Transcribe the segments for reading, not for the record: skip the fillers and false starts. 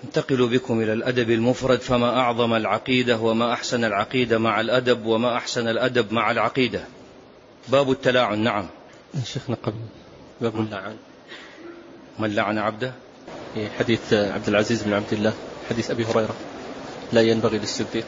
انتقل بكم إلى الأدب المفرد. فما أعظم العقيدة وما أحسن العقيدة مع الأدب وما أحسن الأدب مع العقيدة. باب التلاعن. نعم شيخنا قبل باب اللعان. من لعن عبده؟ حديث عبد العزيز بن عبد الله، حديث أبي هريرة لا ينبغي للصديق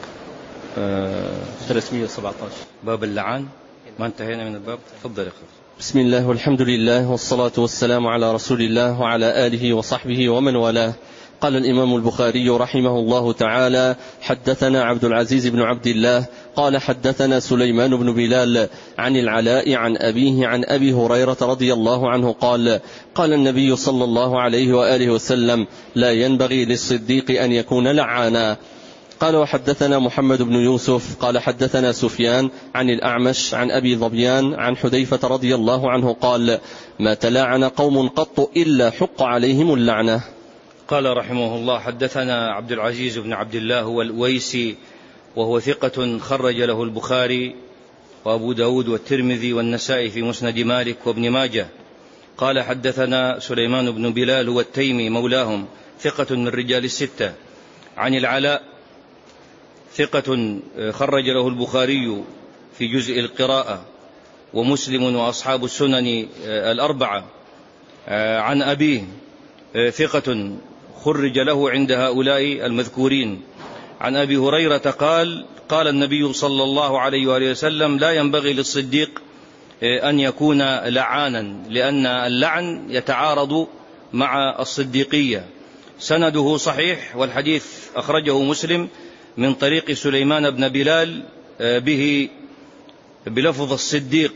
317. باب اللعان. ما انتهينا من الباب. تفضل يا أخي. بسم الله والحمد لله والصلاة والسلام على رسول الله وعلى آله وصحبه ومن والاه. قال الإمام البخاري رحمه الله تعالى: حدثنا عبد العزيز بن عبد الله قال حدثنا سليمان بن بلال عن العلاء عن أبيه عن أبي هريرة رضي الله عنه قال: قال النبي صلى الله عليه وآله وسلم: لا ينبغي للصديق أن يكون لعانا. قال: وحدثنا محمد بن يوسف قال حدثنا سفيان عن الأعمش عن أبي ظبيان عن حذيفة رضي الله عنه قال: ما تلاعن قوم قط إلا حق عليهم اللعنة. قال رحمه الله: حدثنا عبد العزيز بن عبد الله هو الأويسي، وهو ثقة خرج له البخاري وأبو داود والترمذي والنسائي في مسند مالك وابن ماجه. قال: حدثنا سليمان بن بلال هو التيمي مولاهم، ثقة من رجال الستة. عن العلاء، ثقة خرج له البخاري في جزء القراءة ومسلم وأصحاب السنن الأربعة. عن أبيه، ثقة خرج له عند هؤلاء المذكورين. عن أبي هريرة قال: قال النبي صلى الله عليه وآله وسلم: لا ينبغي للصديق أن يكون لعانا، لأن اللعن يتعارض مع الصديقية. سنده صحيح، والحديث أخرجه مسلم من طريق سليمان بن بلال به بلفظ الصديق.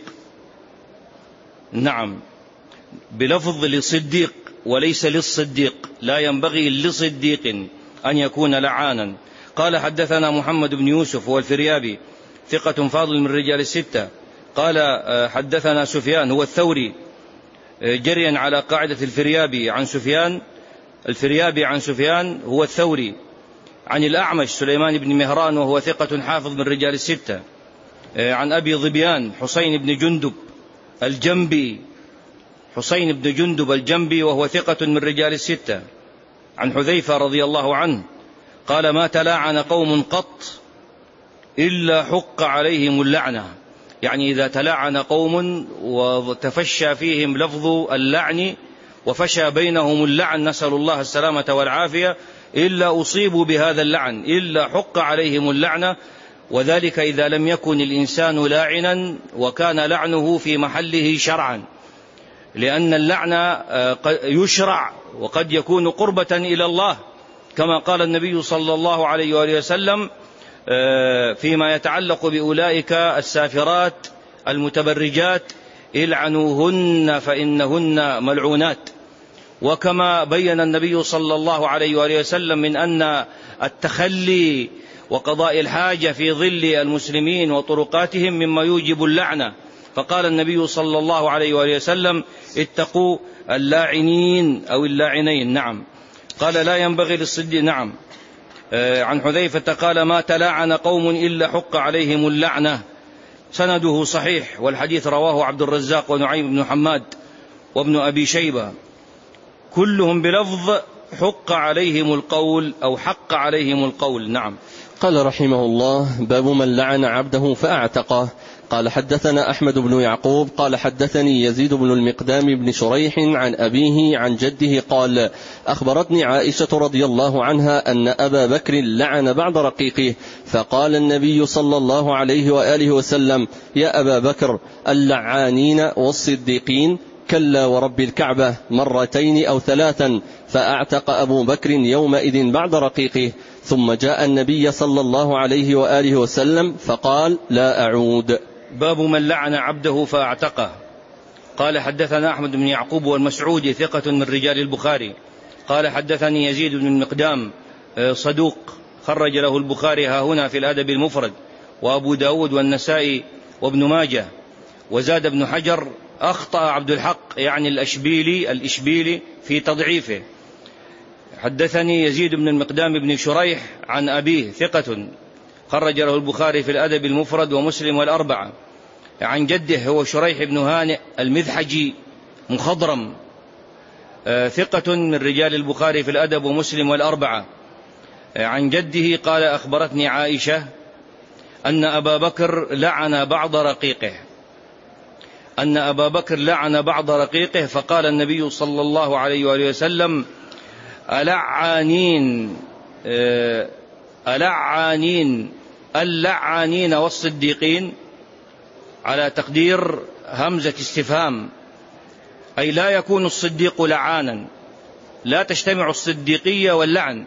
نعم، بلفظ لصديق وليس للصديق. لا ينبغي لصديق أن يكون لعانا. قال: حدثنا محمد بن يوسف هو الفريابي، ثقة فاضل من رجال الستة. قال: حدثنا سفيان هو الثوري، جريا على قاعدة الفريابي عن سفيان، الفريابي عن سفيان هو الثوري. عن الأعمش سليمان بن مهران وهو ثقة حافظ من رجال الستة. عن أبي ظبيان حسين بن جندب الجنبي، حسين بن جندب الجنبي وهو ثقة من رجال الستة. عن حذيفة رضي الله عنه قال: ما تلاعن قوم قط إلا حق عليهم اللعنة. يعني إذا تلاعن قوم وتفشى فيهم لفظ اللعن وفشى بينهم اللعن، نسأل الله السلامة والعافية، إلا أصيبوا بهذا اللعن، إلا حق عليهم اللعنة. وذلك إذا لم يكن الإنسان لاعنا وكان لعنه في محله شرعا، لأن اللعن يشرع وقد يكون قربة إلى الله، كما قال النبي صلى الله عليه وآله وسلم فيما يتعلق بأولئك السافرات المتبرجات: العنوهن فإنهن ملعونات. وكما بين النبي صلى الله عليه وآله وسلم من أن التخلي وقضاء الحاجة في ظل المسلمين وطرقاتهم مما يوجب اللعنة، فقال النبي صلى الله عليه وآله وسلم: اتقوا اللاعنين أو اللاعنين. نعم. قال: لا ينبغي للصديق. نعم. عن حذيفة قال: ما تلاعن قوم إلا حق عليهم اللعنة. سنده صحيح، والحديث رواه عبد الرزاق ونعيم بن حماد وابن أبي شيبة، كلهم بلفظ حق عليهم القول أو حق عليهم القول. نعم. قال رحمه الله: باب من لعن عبده فأعتقه. قال: حدثنا أحمد بن يعقوب قال حدثني يزيد بن المقدام بن شريح عن أبيه عن جده قال: أخبرتني عائشة رضي الله عنها أن أبا بكر لعن بعض رقيقه، فقال النبي صلى الله عليه وآله وسلم: يا أبا بكر، اللعانين والصديقين كلا ورب الكعبة، مرتين أو ثلاثا، فأعتق أبو بكر يومئذ بعد رقيقه. ثم جاء النبي صلى الله عليه وآله وسلم فقال: لا أعود. باب من لعن عبده فأعتقه. قال: حدثنا أحمد بن يعقوب والمسعودي، ثقة من رجال البخاري. قال: حدثني يزيد بن المقدام، صدوق خرج له البخاري ها هنا في الأدب المفرد وأبو داود والنسائي وابن ماجه. وزاد ابن حجر: أخطأ عبد الحق يعني الإشبيلي في تضعيفه. حدثني يزيد بن المقدام بن شريح عن أبيه، ثقة خرج له البخاري في الأدب المفرد ومسلم والأربعة. عن جده هو شريح بن هانئ المذحجي مخضرم، ثقة من رجال البخاري في الأدب ومسلم والأربعة. عن جده قال أخبرتني عائشة أن أبا بكر لعن بعض رقيقه فقال النبي صلى الله عليه وآله وسلم ألعانين اللعانين والصديقين، على تقدير همزة استفهام، أي لا يكون الصديق لعانا، لا تجتمع الصديقية واللعن.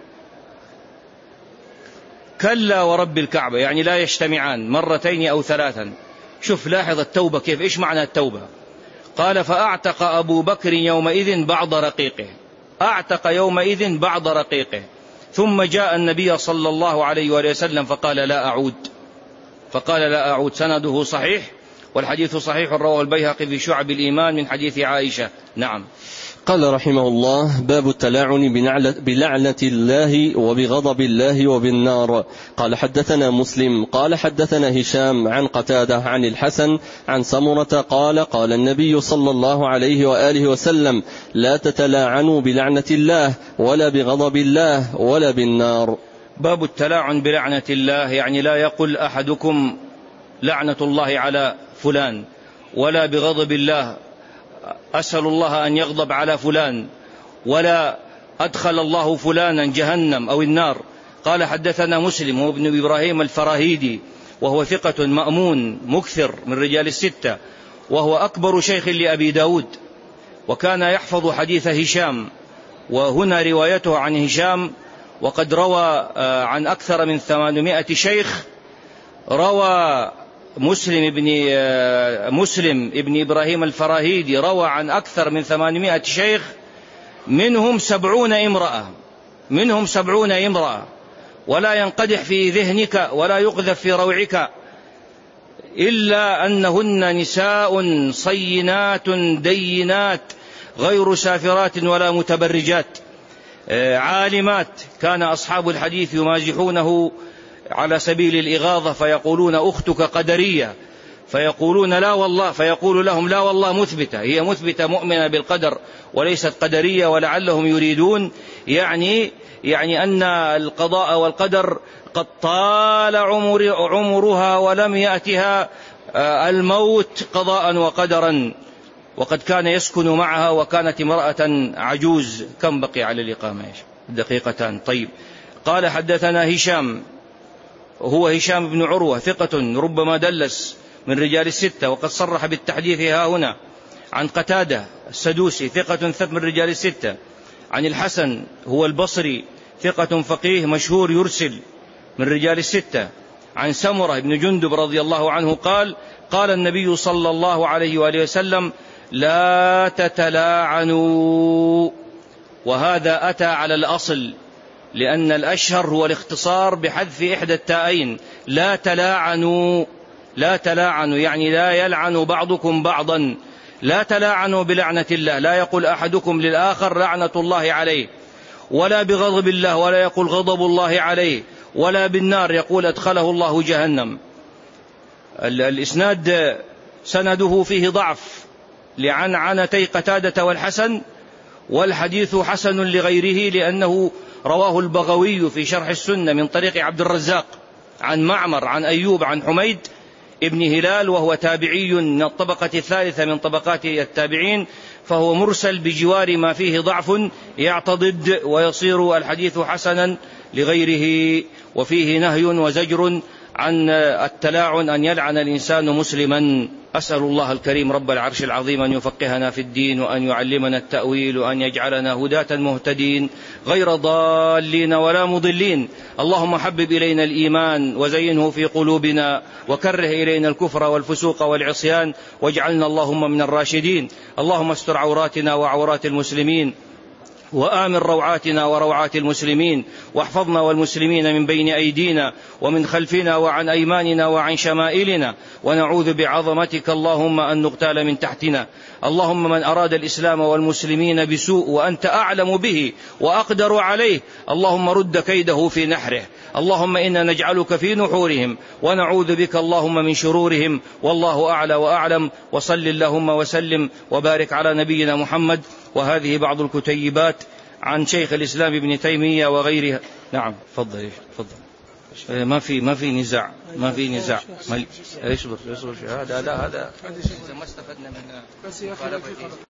كلا ورب الكعبة، يعني لا يجتمعان مرتين أو ثلاثا. شوف لاحظ التوبة كيف، إيش معنى التوبة؟ قال فأعتق أبو بكر يومئذ بعض رقيقه، أعتق يومئذ بعض رقيقه، ثم جاء النبي صلى الله عليه وآله وسلم فقال لا أعود. سنده صحيح، والحديث صحيح، رواه البيهقي في شعب الإيمان من حديث عائشة. نعم. قال رحمه الله: باب التلاعن بلعنة الله وبغضب الله وبالنار. قال حدثنا مسلم قال حدثنا هشام عن قتادة عن الحسن عن سمرة قال قال النبي صلى الله عليه وآله وسلم: لا تتلاعنوا بلعنة الله ولا بغضب الله ولا بالنار. باب التلاعن بلعنة الله، يعني لا يقل أحدكم لعنة الله على فلان، ولا بغضب الله أسأل الله أن يغضب على فلان، ولا أدخل الله فلانا جهنم أو النار. قال حدثنا مسلم هو ابن إبراهيم الفراهيدي، وهو ثقة مأمون مكثر من رجال الستة، وهو أكبر شيخ لأبي داود، وكان يحفظ حديث هشام، وهنا روايته عن هشام، وقد روى عن أكثر من 800 شيخ. روى مسلم ابن إبراهيم الفراهيدي روى عن أكثر من 800 شيخ، منهم 70 امرأة، ولا ينقدح في ذهنك ولا يقذف في روعك إلا أنهن نساء صينات دينات غير سافرات ولا متبرجات، عالمات. كان أصحاب الحديث يمازحونه على سبيل الإغاظة، فيقولون أختك قدرية، فيقولون لا والله، فيقول لهم لا والله مثبتة، هي مثبتة مؤمنة بالقدر وليست قدرية، ولعلهم يريدون يعني أن القضاء والقدر قد طال عمرها ولم يأتها الموت قضاء وقدرا، وقد كان يسكن معها، وكانت امرأة عجوز. كم بقي على الإقامة؟ دقيقتان. طيب. قال حدثنا هشام، هو هشام بن عروة ثقة ربما دلس من رجال الستة، وقد صرح بالتحديث ها هنا. عن قتادة السدوسي ثقة من رجال الستة. عن الحسن هو البصري ثقة فقيه مشهور يرسل من رجال الستة. عن سمرة بن جندب رضي الله عنه قال قال النبي صلى الله عليه وآله وسلم: لا تتلاعنوا. وهذا أتى على الأصل، لأن الأشهر هو الاختصار بحذف إحدى التاءين. لا تلاعنوا، لا تلاعنوا يعني لا يلعن بعضكم بعضا. لا تلاعنوا بلعنة الله، لا يقول أحدكم للآخر لعنة الله عليه، ولا بغضب الله، ولا يقول غضب الله عليه، ولا بالنار يقول أدخله الله جهنم. الإسناد سنده فيه ضعف لعنعنتي قتادة والحسن، والحديث حسن لغيره، لأنه رواه البغوي في شرح السنة من طريق عبد الرزاق عن معمر عن أيوب عن حميد ابن هلال، وهو تابعي من الطبقة الثالثة من طبقات التابعين، فهو مرسل بجوار ما فيه ضعف يعتضد ويصير الحديث حسنا لغيره. وفيه نهي وزجر عن التلاعن، أن يلعن الإنسان مسلما. أسأل الله الكريم رب العرش العظيم أن يفقهنا في الدين، وأن يعلمنا التأويل، وأن يجعلنا هداة مهتدين غير ضالين ولا مضلين. اللهم حبب إلينا الإيمان وزينه في قلوبنا، وكره إلينا الكفر والفسوق والعصيان، واجعلنا اللهم من الراشدين. اللهم استر عوراتنا وعورات المسلمين، وآمن روعاتنا وروعات المسلمين، واحفظنا والمسلمين من بين أيدينا ومن خلفنا وعن أيماننا وعن شمائلنا، ونعوذ بعظمتك اللهم أن نغتال من تحتنا. اللهم من أراد الإسلام والمسلمين بسوء وأنت أعلم به وأقدر عليه، اللهم رد كيده في نحره. اللهم إنا نجعلك في نحورهم ونعوذ بك اللهم من شرورهم، والله أعلى وأعلم. وصل اللهم وسلم وبارك على نبينا محمد. وهذه بعض الكتيبات عن شيخ الإسلام ابن تيمية وغيرها. نعم تفضل. ما في نزاع. اصبر هذا ما استفدنا منه.